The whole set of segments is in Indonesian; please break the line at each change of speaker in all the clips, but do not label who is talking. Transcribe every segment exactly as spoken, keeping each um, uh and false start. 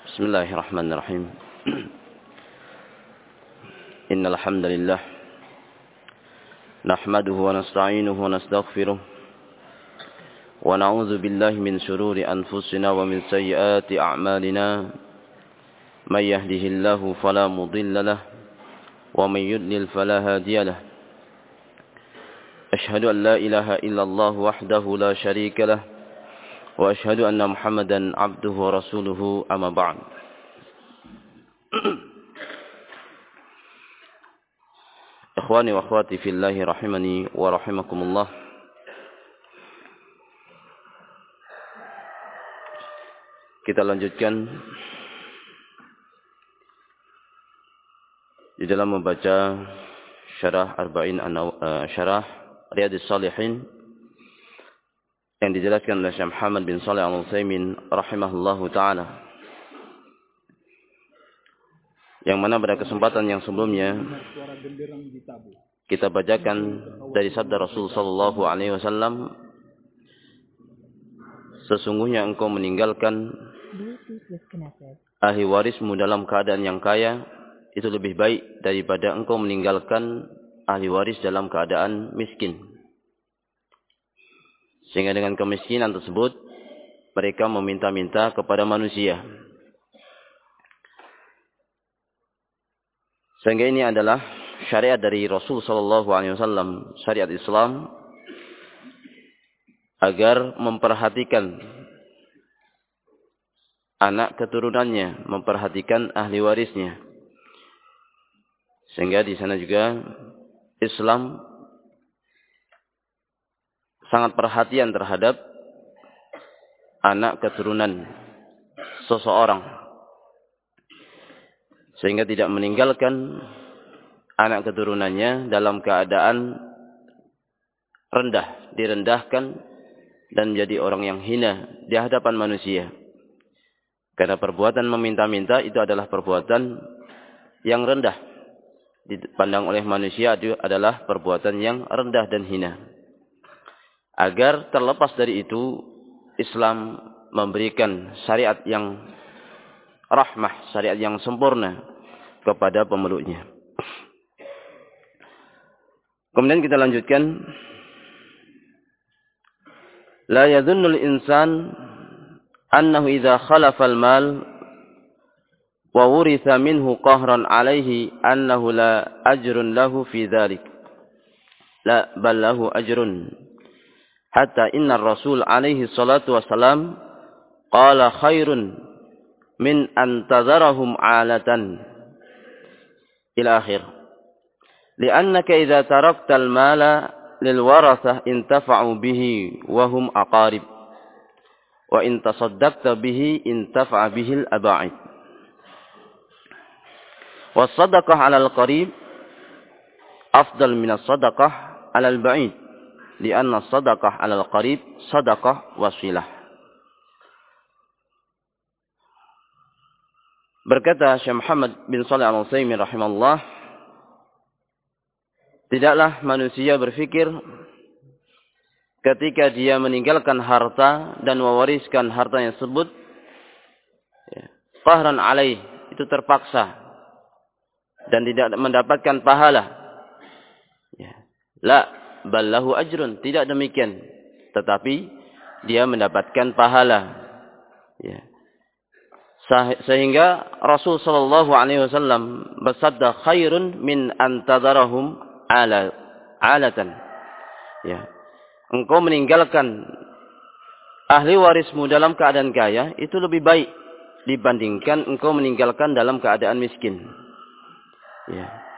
Bismillahirrahmanirrahim. Innal hamdalillah nahmaduhu wa nasta'inuhu wa nastaghfiruh wa na'udzu billahi min shururi anfusina wa min sayyiati a'malina. May yahdihillahu fala mudilla lahu wa may yudlil fala hadiya lahu. Ashhadu an la ilaha illallah wahdahu la syarika lahu wa ashhadu anna Muhammadan abduhu wa rasuluhu, amma ba'd. Ikhwani wa akhwati fillahi rahimani wa rahimakumullah. Kita lanjutkan di dalam membaca syarah Arba'in uh, syarah Riyadhus Shalihin yang dijelaskan oleh Syekh Muhammad bin Shalih Al-Utsaimin rahimahullahu taala, yang mana pada kesempatan yang sebelumnya kita bacakan dari sabda Rasul sallallahu alaihi wasallam, sesungguhnya engkau meninggalkan ahli warismu dalam keadaan yang kaya itu lebih baik daripada engkau meninggalkan ahli waris dalam keadaan miskin. Sehingga dengan kemiskinan tersebut mereka meminta-minta kepada manusia. Sehingga ini adalah syariat dari Rasul sallallahu alaihi wasallam, syariat Islam, agar memperhatikan anak keturunannya, memperhatikan ahli warisnya. Sehingga di sana juga Islam sangat perhatian terhadap anak keturunan seseorang, sehingga tidak meninggalkan anak keturunannya dalam keadaan rendah, direndahkan dan menjadi orang yang hina di hadapan manusia. Karena perbuatan meminta-minta itu adalah perbuatan yang rendah, dipandang oleh manusia itu adalah perbuatan yang rendah dan hina. Agar terlepas dari itu, Islam memberikan syariat yang rahmah, syariat yang sempurna kepada pemeluknya. Kemudian kita lanjutkan. La yadhunnul insan annahu idza khalafa al-mal wa wuritha minhu qahran alayhi annahu la ajrun lahu fi dhalik. La bal lahu ajrun. Hatta inna Rasul alaihi salatu wassalam qala khairun min antadharahum alatan ila akhir. Li'annaka idza tarakta al-mala lil warathah intafa'u bihi wa hum aqarib wa in tasaddaqta bihi intafa'a bihi al-aba'id. Was-sadaqah 'ala al-qarib afdal min as-sadaqah 'ala al-ba'id. Lianna sadaqah alal qarib sadaqah wasilah. Berkata Syekh Muhammad bin Shalih Al-Utsaimin rahimahullah, tidaklah manusia berfikir ketika dia meninggalkan harta dan mewariskan hartanya tersebut qahran alaih, itu terpaksa dan tidak mendapatkan pahala. Ya. La ballahu ajrun, tidak demikian, tetapi dia mendapatkan pahala. Ya. Sehingga Rasul sallallahu alaihi wasallam bersabda khairun min antadharahum ala alatan. Ya. Engkau meninggalkan ahli warismu dalam keadaan kaya itu lebih baik dibandingkan engkau meninggalkan dalam keadaan miskin. Ya.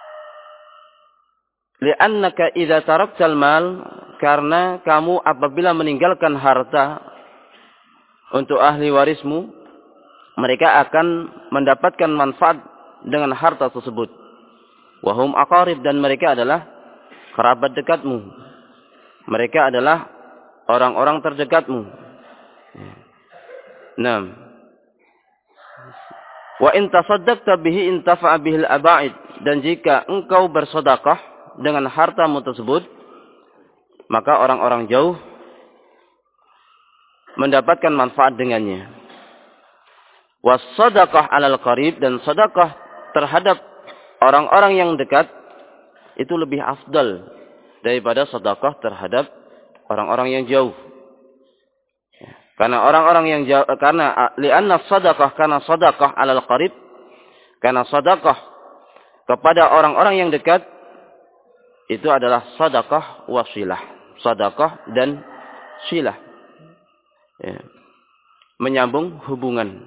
Li'annaka idza taraktal mal, karena kamu apabila meninggalkan harta untuk ahli warismu, mereka akan mendapatkan manfaat dengan harta tersebut. Wa hum aqarib, dan mereka adalah kerabat dekatmu. Mereka adalah orang-orang terdekatmu. Naam. Wa in tasaddaqta bihi intafa'a bihil aba'id, dan jika engkau bersedekah dengan hartamu tersebut, maka orang-orang jauh mendapatkan manfaat dengannya. Was-shadaqah 'alal qarib, dan sedekah terhadap orang-orang yang dekat itu lebih afdal daripada sedekah terhadap orang-orang yang jauh. Karena orang-orang yang jauh, karena li'anna shadaqah, karena sedekah 'alal qarib, karena sedekah kepada orang-orang yang dekat itu adalah sedekah wasilah, sedekah dan silah. Ya. Menyambung hubungan.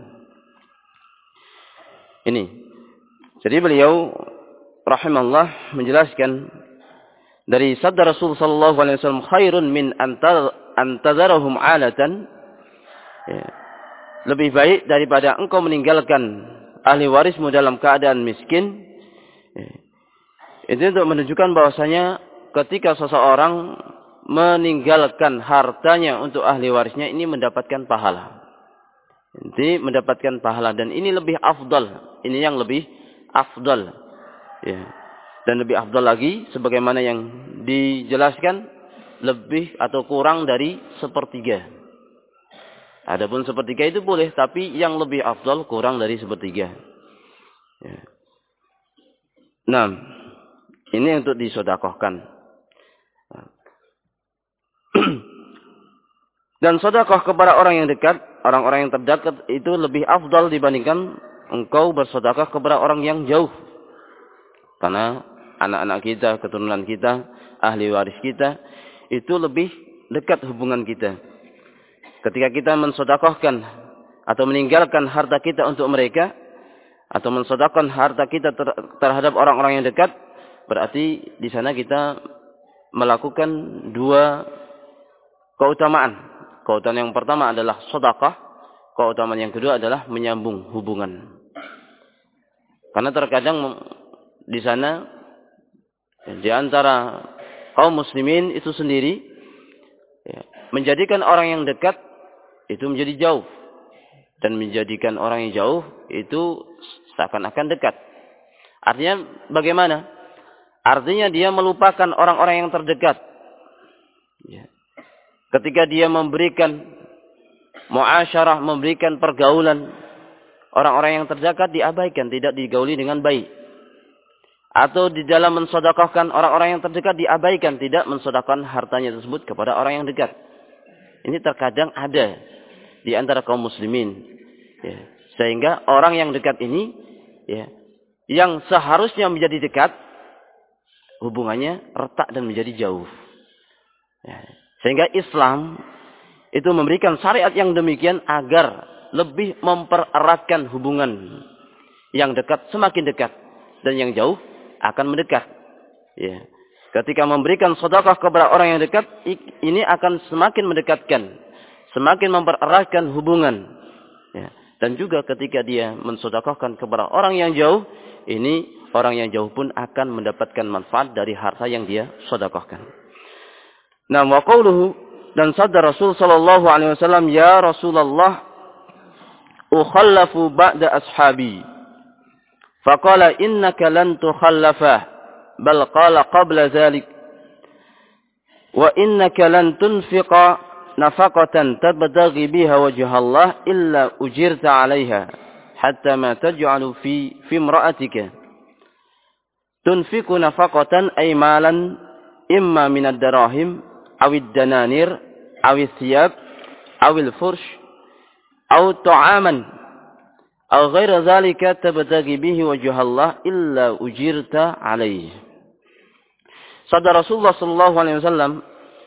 Ini. Jadi beliau rahimahullah menjelaskan dari sabda Rasul sallallahu alaihi wasallam, khairun min antadzarahum alatan. Ya. Lebih baik daripada engkau meninggalkan ahli warismu dalam keadaan miskin. Ya. Itu untuk menunjukkan bahwasanya ketika seseorang meninggalkan hartanya untuk ahli warisnya, ini mendapatkan pahala. Ini mendapatkan pahala, dan ini lebih afdal. Ini yang lebih afdal. Ya. Dan lebih afdal lagi, sebagaimana yang dijelaskan, lebih atau kurang dari sepertiga. Adapun sepertiga itu boleh, tapi yang lebih afdal kurang dari sepertiga. Ya. Nah, ini untuk disedekahkan. Dan sedekah kepada orang yang dekat, orang-orang yang terdekat itu lebih afdal dibandingkan engkau bersedekah kepada orang yang jauh. Karena anak-anak kita, keturunan kita, ahli waris kita, itu lebih dekat hubungan kita. Ketika kita mensedekahkan atau meninggalkan harta kita untuk mereka, atau mensedekahkan harta kita ter terhadap orang-orang yang dekat, berarti di sana kita melakukan dua keutamaan. Keutamaan yang pertama adalah sedekah, keutamaan yang kedua adalah menyambung hubungan. Karena terkadang di sana di antara kaum muslimin itu sendiri ya, menjadikan orang yang dekat itu menjadi jauh, dan menjadikan orang yang jauh itu seakan-akan dekat. Artinya bagaimana? Artinya dia melupakan orang-orang yang terdekat. Ya. Ketika dia memberikan muasyarah, memberikan pergaulan, orang-orang yang terdekat diabaikan, tidak digauli dengan baik. Atau di dalam mensedekahkan orang-orang yang terdekat diabaikan, tidak mensedekahkan hartanya tersebut kepada orang yang dekat. Ini terkadang ada di antara kaum muslimin. Ya. Sehingga orang yang dekat ini, ya, yang seharusnya menjadi dekat, hubungannya retak dan menjadi jauh. Ya. Sehingga Islam itu memberikan syariat yang demikian agar lebih mempereratkan hubungan. Yang dekat semakin dekat, dan yang jauh akan mendekat. Ya. Ketika memberikan sedekah kepada orang yang dekat, ini akan semakin mendekatkan, semakin mempereratkan hubungan. Ya. Dan juga ketika dia mensedekahkan kepada orang yang jauh, ini orang yang jauh pun akan mendapatkan manfaat dari harta yang dia sedekahkan. Nah, wa qauluhu, dan sabda Rasul sallallahu alaihi wasallam, ya Rasulullah, ukhallafu ba'da ashabi. Faqala innaka lan tukhallafa, bal qala qabla dhalik, wa innaka lan tunfiqa nafaqatan tabtaghi biha wajha Allah illa ujirta 'alayha hatta ma taj'alu fi fi imra'atika. Tunfiqu nafaqatan ay malan imma min ad-darahim aw ad-dananir aw ath-thiyab aw al-fursh aw ta'aman aw ghaira dhalika tabtaghi bihi wajha Allah illa ujirta 'alayhi. Sabda Rasulullah sallallahu alaihi wasallam,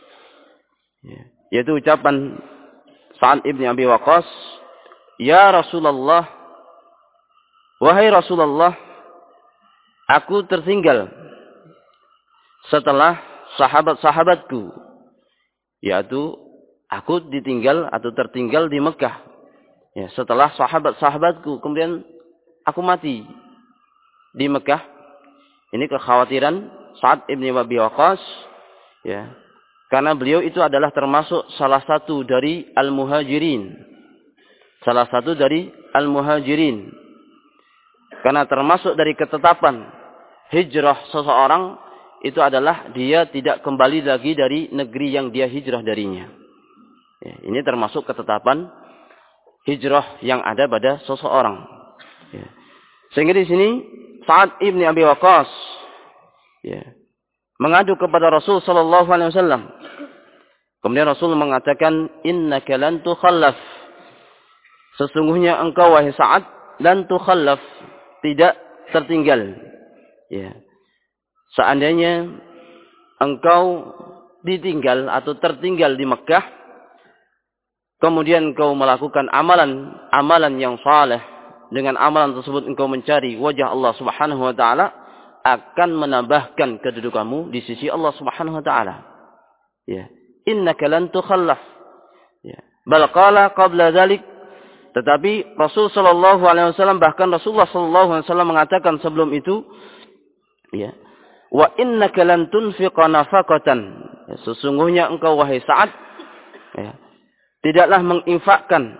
yaitu ucapan Sa'ad ibn Abi Waqqas, ya Rasulullah, wahai Rasulullah, aku tertinggal setelah sahabat-sahabatku, yaitu aku ditinggal atau tertinggal di Mekah. Ya, setelah sahabat-sahabatku, kemudian aku mati di Mekah. Ini kekhawatiran Sa'ad ibn Abi Waqqas, ya. Karena beliau itu adalah termasuk salah satu dari al-muhajirin. Salah satu dari al-muhajirin. Karena termasuk dari ketetapan hijrah seseorang itu adalah dia tidak kembali lagi dari negeri yang dia hijrah darinya. Ya, ini termasuk ketetapan hijrah yang ada pada seseorang. Ya. Sehingga di sini Sa'ad ibn Abi Waqqas ya, mengadu kepada Rasul sallallahu alaihi wasallam. Kemudian Rasul mengatakan, innaka lan tukhallaf. Sesungguhnya engkau wahai Sa'ad lan tukhallaf, tidak tertinggal. Ya. Seandainya engkau ditinggal atau tertinggal di Mekah, kemudian engkau melakukan amalan-amalan yang saleh, dengan amalan tersebut engkau mencari wajah Allah Subhanahu wa taala, akan menambahkan kedudukanmu di sisi Allah Subhanahu wa taala. Ya, innaka lan tukhallaf. Ya, bal qala qabla dzalik, tetapi Rasul sallallahu alaihi wasallam, bahkan Rasulullah sallallahu alaihi wasallam mengatakan sebelum itu, ya, wa innaka lan tunfiqa nafaqatan. Ya, sesungguhnya engkau wahai Sa'ad, ya, tidaklah menginfakkan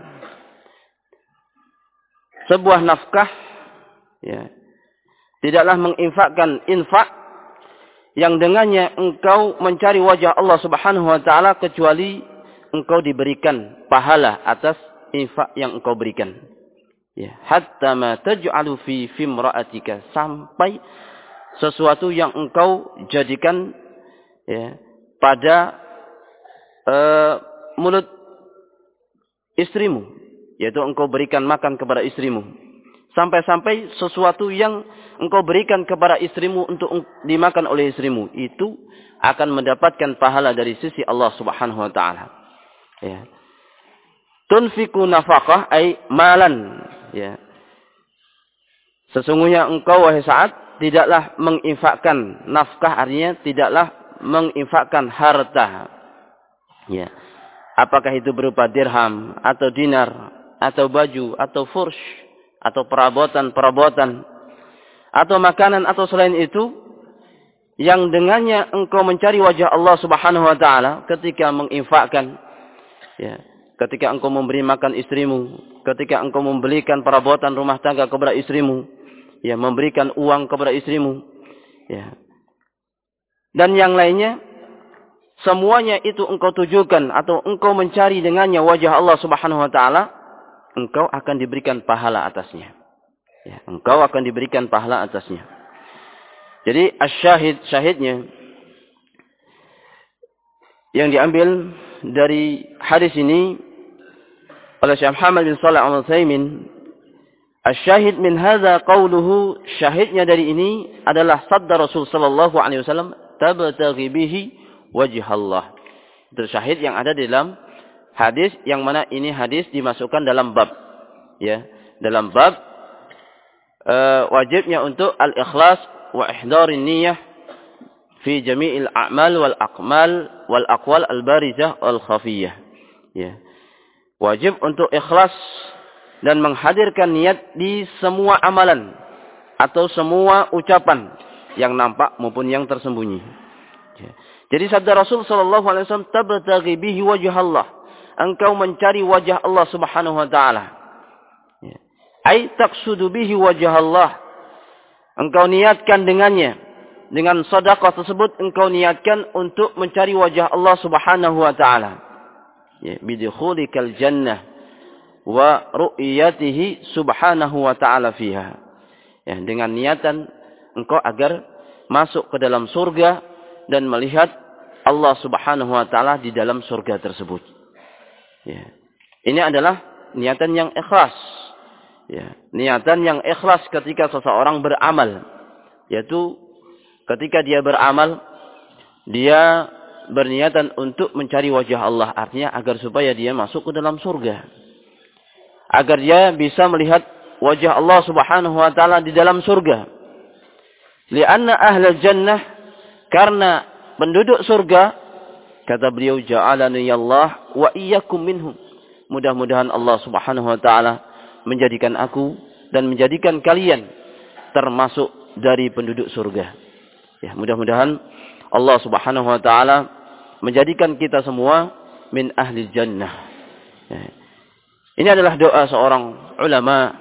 sebuah nafkah, ya, tidaklah menginfakkan infak yang dengannya engkau mencari wajah Allah Subhanahu wa taala, kecuali engkau diberikan pahala atas infak yang engkau berikan. Ya, hatta ma taj'alu fi fimra'atika, sampai sesuatu yang engkau jadikan, ya, pada uh, mulut istrimu, yaitu engkau berikan makan kepada istrimu. Sampai-sampai sesuatu yang engkau berikan kepada istrimu untuk dimakan oleh istrimu, itu akan mendapatkan pahala dari sisi Allah Subhanahu wa taala. Ya. Tunfiku nafaqah ay malan, ya. Sesungguhnya engkau wahai Sa'ad tidaklah menginfakkan nafkah, artinya tidaklah menginfakkan harta. Ya. Apakah itu berupa dirham atau dinar atau baju atau fursh atau perabotan-perabotan atau makanan atau selain itu, yang dengannya engkau mencari wajah Allah Subhanahu wa taala ketika menginfakkan, ya, ketika engkau memberi makan istrimu, ketika engkau membelikan perabotan rumah tangga kepada istrimu, ya, memberikan uang kepada istrimu, ya, dan yang lainnya, semuanya itu engkau tujukan atau engkau mencari dengannya wajah Allah Subhanahu wa taala, engkau akan diberikan pahala atasnya. Ya, engkau akan diberikan pahala atasnya. Jadi asyahid, syahidnya yang diambil dari hadis ini oleh Syekh Muhammad bin Shalih Al-Utsaimin, asyahid min hadza qauluhu, syahidnya dari ini adalah sabda Rasul sallallahu alaihi wasallam, tabtaghi bihi wajh Allah. Itu syahid yang ada di dalam hadis, yang mana ini hadis dimasukkan dalam bab, ya, dalam bab uh, wajibnya untuk al-ikhlas wa ihdarin niyyah fi jami'il a'mal wal aqmal wal aqwal al-barizah wal khafiyah. Ya. Wajib untuk ikhlas dan menghadirkan niat di semua amalan atau semua ucapan yang nampak maupun yang tersembunyi. Ya. Jadi sabda Rasul sallallahu alaihi wasallam, tabtaghi bihi wajh Allah. Engkau mencari wajah Allah Subhanahu wa taala. Ya. Ai taqsudu bihi wajh Allah. Engkau niatkan dengannya, dengan sedekah tersebut engkau niatkan untuk mencari wajah Allah Subhanahu wa taala. Ya, bidkhulikal jannah wa ru'yatihi subhanahu wa ta'ala fiha. Ya, dengan niatan engkau agar masuk ke dalam surga dan melihat Allah Subhanahu wa taala di dalam surga tersebut. Ya. Ini adalah niatan yang ikhlas. Ya, niatan yang ikhlas ketika seseorang beramal, yaitu ketika dia beramal, dia berniatan untuk mencari wajah Allah, artinya agar supaya dia masuk ke dalam surga, agar dia bisa melihat wajah Allah Subhanahu wa taala di dalam surga. Lianna ahlal jannah, karena penduduk surga, kata beliau, ja'alani Allah wa iyyakum minhum. Mudah-mudahan Allah Subhanahu wa taala menjadikan aku dan menjadikan kalian termasuk dari penduduk surga. Ya, mudah-mudahan Allah Subhanahu wa taala menjadikan kita semua min ahli jannah. Ya. Ini adalah doa seorang ulama,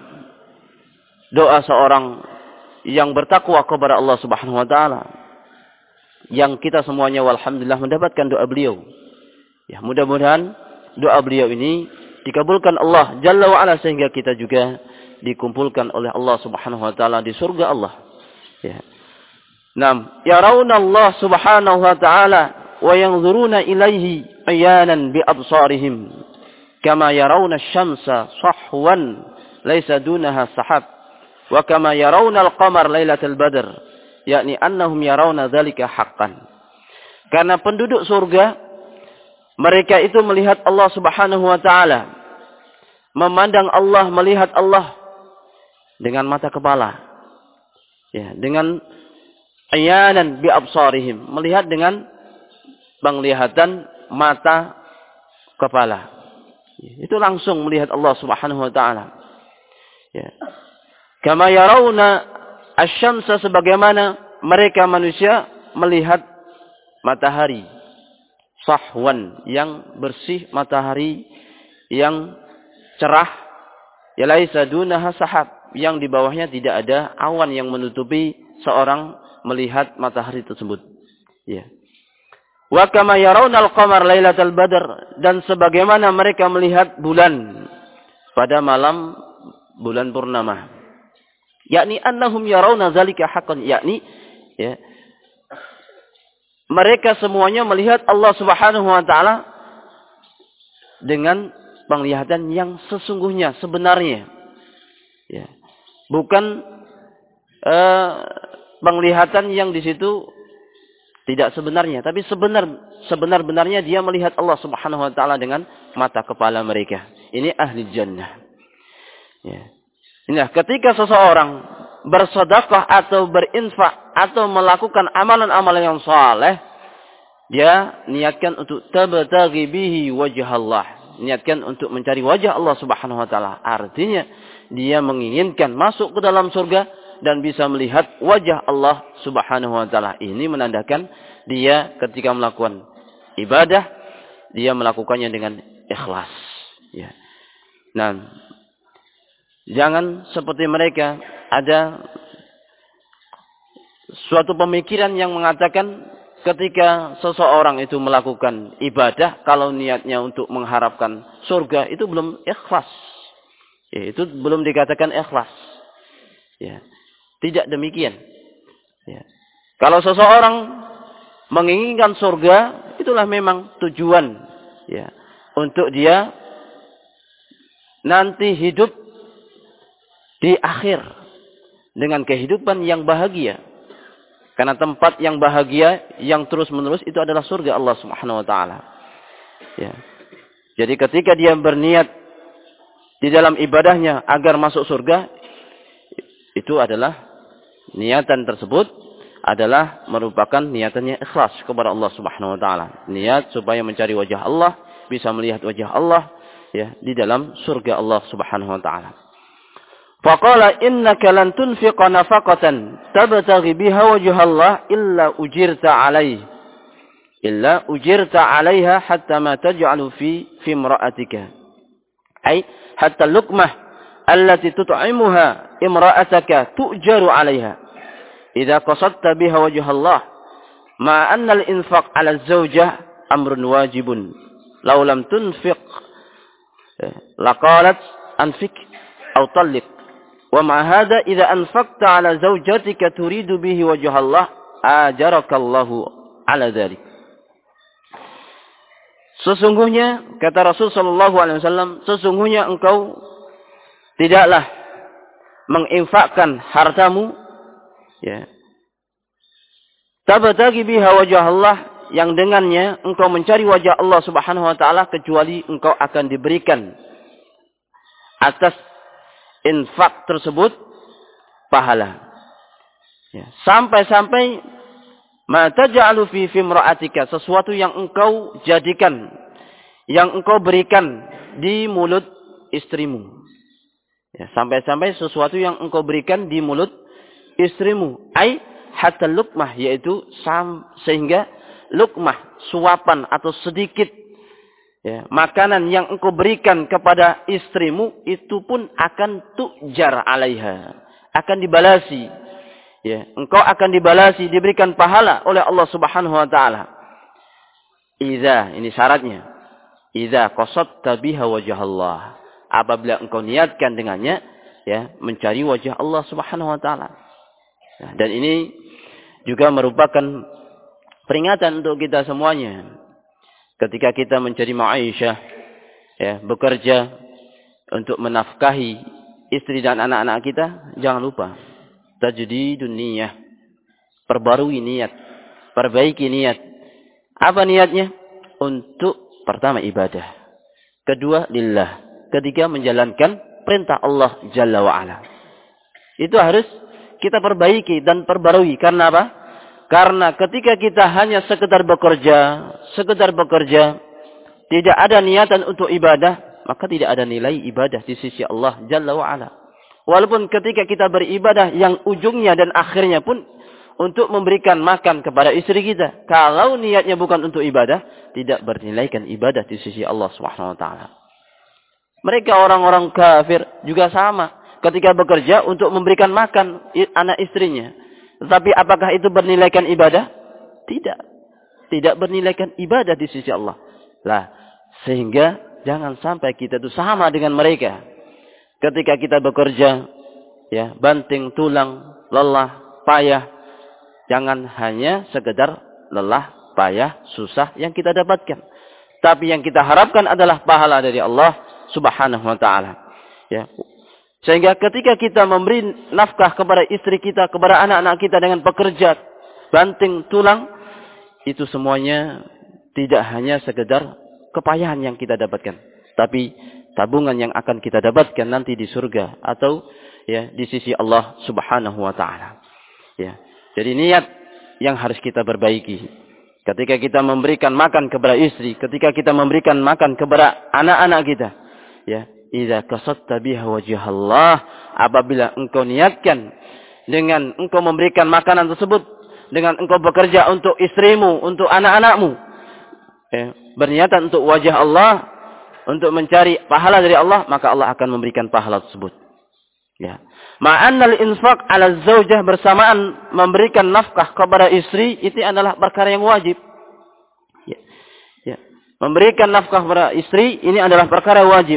doa seorang yang bertakwa kepada Allah Subhanahu wa taala, yang kita semuanya walhamdulillah mendapatkan doa beliau. Ya, mudah-mudahan doa beliau ini dikabulkan Allah Jalla wa Ala sehingga kita juga dikumpulkan oleh Allah Subhanahu wa taala di surga Allah. Ya. Naam, yarawna Allah Subhanahu wa taala wa yanzuruna ilaihi ayanan bi absarihim kama yarawna asy-syamsa sahwan laisa dunaha sahab wa kama yarawna al-qamar lailatal badr, yakni annahum yarawna dzalika haqqan. Karena penduduk surga mereka itu melihat Allah Subhanahu wa taala, memandang Allah, melihat Allah dengan mata kepala. Ya, dengan ayanan bi absarihim, melihat dengan penglihatan mata kepala. Ya, itu langsung melihat Allah Subhanahu wa taala. Ya. Kama yarawna asy-syamsa, sebagaimana mereka manusia melihat matahari sahwan, yang bersih, matahari yang cerah, ya laisa dunaha sahab, yang di bawahnya tidak ada awan yang menutupi seorang melihat matahari tersebut. Ya. Wa kama yarawna al-qamar lailatal badr, dan sebagaimana mereka melihat bulan pada malam bulan purnama. Yakni annahum yarawna zalika haqqan, yakni ya, mereka semuanya melihat Allah Subhanahu wa taala dengan penglihatan yang sesungguhnya, sebenarnya. Ya. Bukan uh, penglihatan yang di situ tidak sebenarnya, tapi sebenar sebenar-benarnya dia melihat Allah Subhanahu wa taala dengan mata kepala mereka. Ini ahli jannah. Ya. Nah, ketika seseorang bersedekah atau berinfak atau melakukan amalan-amalan yang saleh, dia niatkan untuk tabtaghi bihi wajh Allah, niatkan untuk mencari wajah Allah Subhanahu wa taala. Artinya dia menginginkan masuk ke dalam surga dan bisa melihat wajah Allah Subhanahu wa taala. Ini menandakan dia ketika melakukan ibadah, dia melakukannya dengan ikhlas. Ya. Nah, jangan seperti mereka ada suatu pemikiran yang mengatakan ketika seseorang itu melakukan ibadah, kalau niatnya untuk mengharapkan surga, itu belum ikhlas. Ya, itu belum dikatakan ikhlas. Ya. Tidak demikian. Ya. Kalau seseorang menginginkan surga, itulah memang tujuan, ya, untuk dia nanti hidup di akhir dengan kehidupan yang bahagia. Karena tempat yang bahagia yang terus-menerus itu adalah surga Allah Subhanahu wa taala. Ya. Jadi ketika dia berniat di dalam ibadahnya agar masuk surga, itu adalah niatan tersebut adalah merupakan niatannya ikhlas kepada Allah Subhanahu wa taala. Niat supaya mencari wajah Allah, bisa melihat wajah Allah, ya, di dalam surga Allah Subhanahu wa taala. Faqala innaka lan tunfiqa nafaqatan tabtaghi biha wajha Allah illa ujirta 'alaihi illa ujirta 'alaiha hatta ma taj'alu fi fi imra'atika. Ai hatta luqmah allati tut'imuha imra'ataka tu'jaru 'alaiha idza qasadta biha wajha Allah ma anna al-infaq 'ala az-zawjah amrun wajibun law lam tunfiq laqalat anfik aw talliq wa ma hadha idza anfaqta 'ala zawjatika turidu bihi wajha Allah ajarakallahu 'ala dzalik. Sesungguhnya kata Rasul sallallahu alaihi wasallam, sesungguhnya engkau tidaklah menginfakkan hartamu, ya, tabtaghi biha wajah Allah, yang dengannya engkau mencari wajah Allah Subhanahu wa taala, kecuali engkau akan diberikan atas infak tersebut pahala. Ya, sampai-sampai ma taj'alu fi fimra'atika, sesuatu yang engkau jadikan, yang engkau berikan di mulut istrimu. Ya, sampai-sampai sesuatu yang engkau berikan di mulut istrimu. Ai hatta luqmah, yaitu sam, sehingga luqmah, suapan atau sedikit, ya, makanan yang engkau berikan kepada istrimu itu pun akan tujar alaiha, akan dibalasi. Ya, engkau akan dibalasi, diberikan pahala oleh Allah Subhanahu wa taala. Idza, ini syaratnya. idza qasadta biha wajh Allah. Apabila engkau niatkan dengannya, ya, mencari wajah Allah Subhanahu wa taala. Nah, dan ini juga merupakan peringatan untuk kita semuanya. Ketika kita mencari ma'isyah, ya, bekerja untuk menafkahi istri dan anak-anak kita, jangan lupa tajdidun niyah. Perbarui niat, perbaiki niat. Apa niatnya? Untuk pertama ibadah, kedua lillah, ketiga menjalankan perintah Allah Jalla wa'ala. Itu harus kita perbaiki dan perbarui. Karena apa? Karena ketika kita hanya sekedar bekerja, sekedar bekerja, tidak ada niatan untuk ibadah, maka tidak ada nilai ibadah di sisi Allah Jalla wa'ala. Walaupun ketika kita beribadah yang ujungnya dan akhirnya pun untuk memberikan makan kepada istri kita, kalau niatnya bukan untuk ibadah, tidak bernilaikan ibadah di sisi Allah Subhanahu wa taala. Mereka orang-orang kafir juga sama, ketika bekerja untuk memberikan makan anak istrinya. Tetapi apakah itu bernilaikan ibadah? Tidak. Tidak bernilaikan ibadah di sisi Allah. Lah, sehingga jangan sampai kita itu sama dengan mereka. Ketika kita bekerja, ya, banting tulang, lelah, payah, jangan hanya sekedar lelah, payah, susah yang kita dapatkan. Tapi yang kita harapkan adalah pahala dari Allah Subhanahu wa taala. Ya. Sehingga ketika kita memberi nafkah kepada istri kita, kepada anak-anak kita dengan pekerja, banting tulang, itu semuanya tidak hanya sekedar kepayahan yang kita dapatkan, tapi tabungan yang akan kita dapatkan nanti di surga atau, ya, di sisi Allah Subhanahu wa taala. Ya. Jadi niat yang harus kita perbaiki. Ketika kita memberikan makan kepada istri, ketika kita memberikan makan kepada anak-anak kita, ya, idza qasadta biha wajh Allah, apabila engkau niatkan dengan engkau memberikan makanan tersebut, dengan engkau bekerja untuk istrimu, untuk anak-anakmu, ya, berniatan untuk wajah Allah, untuk mencari pahala dari Allah, maka Allah akan memberikan pahala tersebut. Ya. Ma'annal infaq 'ala zaujah, bersamaan memberikan nafkah kepada istri, itu adalah perkara yang wajib. Ya. Ya. Memberikan nafkah kepada istri ini adalah perkara wajib.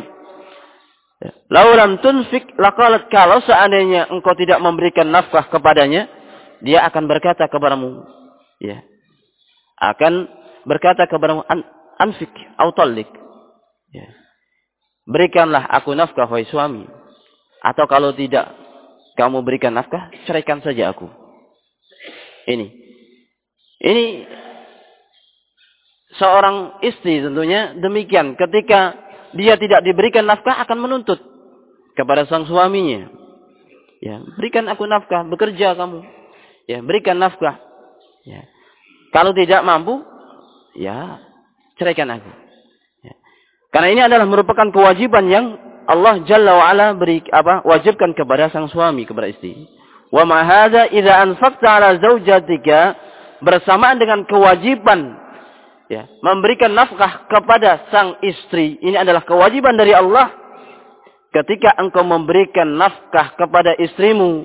Ya. Lau lam tunfik laqalat, kalau seandainya engkau tidak memberikan nafkah kepadanya, dia akan berkata kepadamu, ya, akan berkata kepadamu, An, anfik au tallik, ya, berikanlah aku nafkah wahai suami, atau kalau tidak kamu berikan nafkah, ceraikan saja aku. Ini ini seorang istri tentunya demikian, ketika dia tidak diberikan nafkah akan menuntut kepada sang suaminya. Ya, berikan aku nafkah, bekerja kamu. Ya, berikan nafkah. Ya. Kalau tidak mampu, ya, ceraikan aku. Ya. Karena ini adalah merupakan kewajiban yang Allah Jalla wa Ala beri apa? Wajibkan kepada sang suami, kepada istri. Wa ma hadza idza anfaqta 'ala zaujatika, bersamaan dengan kewajiban, ya, memberikan nafkah kepada sang istri, ini adalah kewajiban dari Allah. Ketika engkau memberikan nafkah kepada istrimu,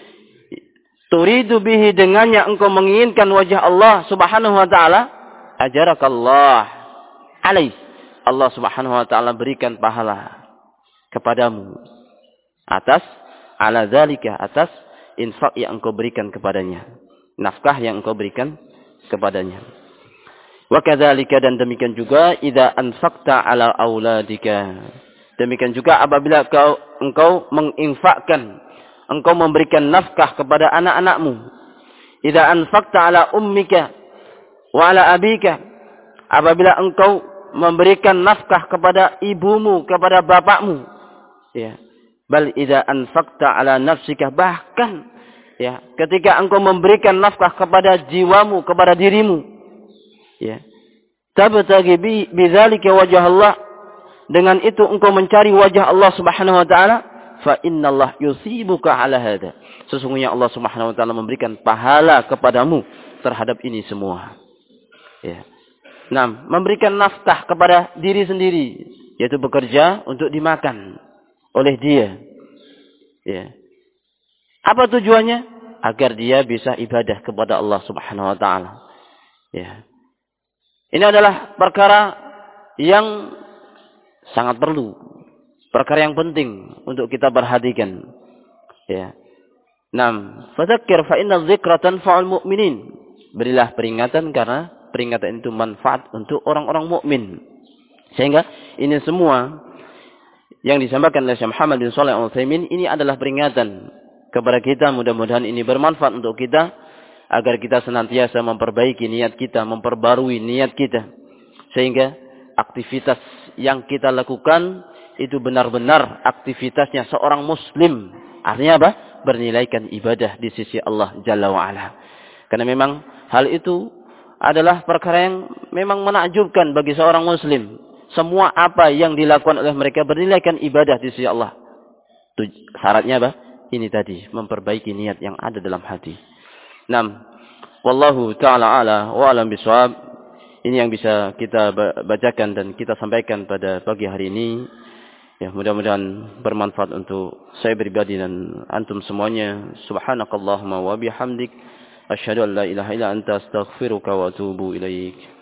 turidu bihi, dengannya engkau menginginkan wajah Allah Subhanahu wa taala, ajarakallah alaih, Allah Subhanahu wa taala berikan pahala kepadamu atas ala zalika, atas infak yang engkau berikan kepadanya, nafkah yang engkau berikan kepadanya. Wa kadzalika, dan demikian juga idza anfaqta ala auladika, demikian juga apabila kau engkau menginfakkan, engkau memberikan nafkah kepada anak-anakmu. Idza anfaqta ala ummika wa ala abika, apabila engkau memberikan nafkah kepada ibumu, kepada bapakmu, ya, bal idza anfaqta ala nafsika, bahkan, ya, ketika engkau memberikan nafkah kepada jiwamu, kepada dirimu, ya, tabtaghi bi bidzalika wajh Allah, dengan itu engkau mencari wajah Allah Subhanahu wa taala, fa innallaha yusibuka ala hada, sesungguhnya Allah Subhanahu wa taala memberikan pahala kepadamu terhadap ini semua. Ya. Nah, memberikan nafkah kepada diri sendiri, yaitu bekerja untuk dimakan oleh dia. Ya. Apa tujuannya? Agar dia bisa ibadah kepada Allah Subhanahu wa taala. Ya. Ini adalah perkara yang sangat perlu, perkara yang penting untuk kita perhatikan. Ya. Naam, fadzakir fa inna dzikra tanfa'ul mu'minin. Berilah peringatan karena peringatan itu manfaat untuk orang-orang mukmin. Sehingga ini semua yang disampaikan oleh Syekh Muhammad bin Shalih Al-Utsaimin ini adalah peringatan kepada kita, mudah-mudahan ini bermanfaat untuk kita agar kita senantiasa memperbaiki niat kita, memperbarui niat kita. Sehingga aktivitas yang kita lakukan itu benar-benar aktivitasnya seorang muslim. Artinya apa? Bernilaikan ibadah di sisi Allah Jalla wa'ala. Karena memang hal itu adalah perkara yang memang menakjubkan bagi seorang muslim. Semua apa yang dilakukan oleh mereka bernilaikan ibadah di sisi Allah. Syaratnya apa? Ini tadi, memperbaiki niat yang ada dalam hati. Naam. Wallahu ta'ala ala wa alam bisawab. Ini yang bisa kita bacakan dan kita sampaikan pada pagi hari ini. Ya, mudah-mudahan bermanfaat untuk saya pribadi dan antum semuanya. Subhanakallahumma wa bihamdik asyhadu an la ilaha illa anta astaghfiruka wa atubu ilaik.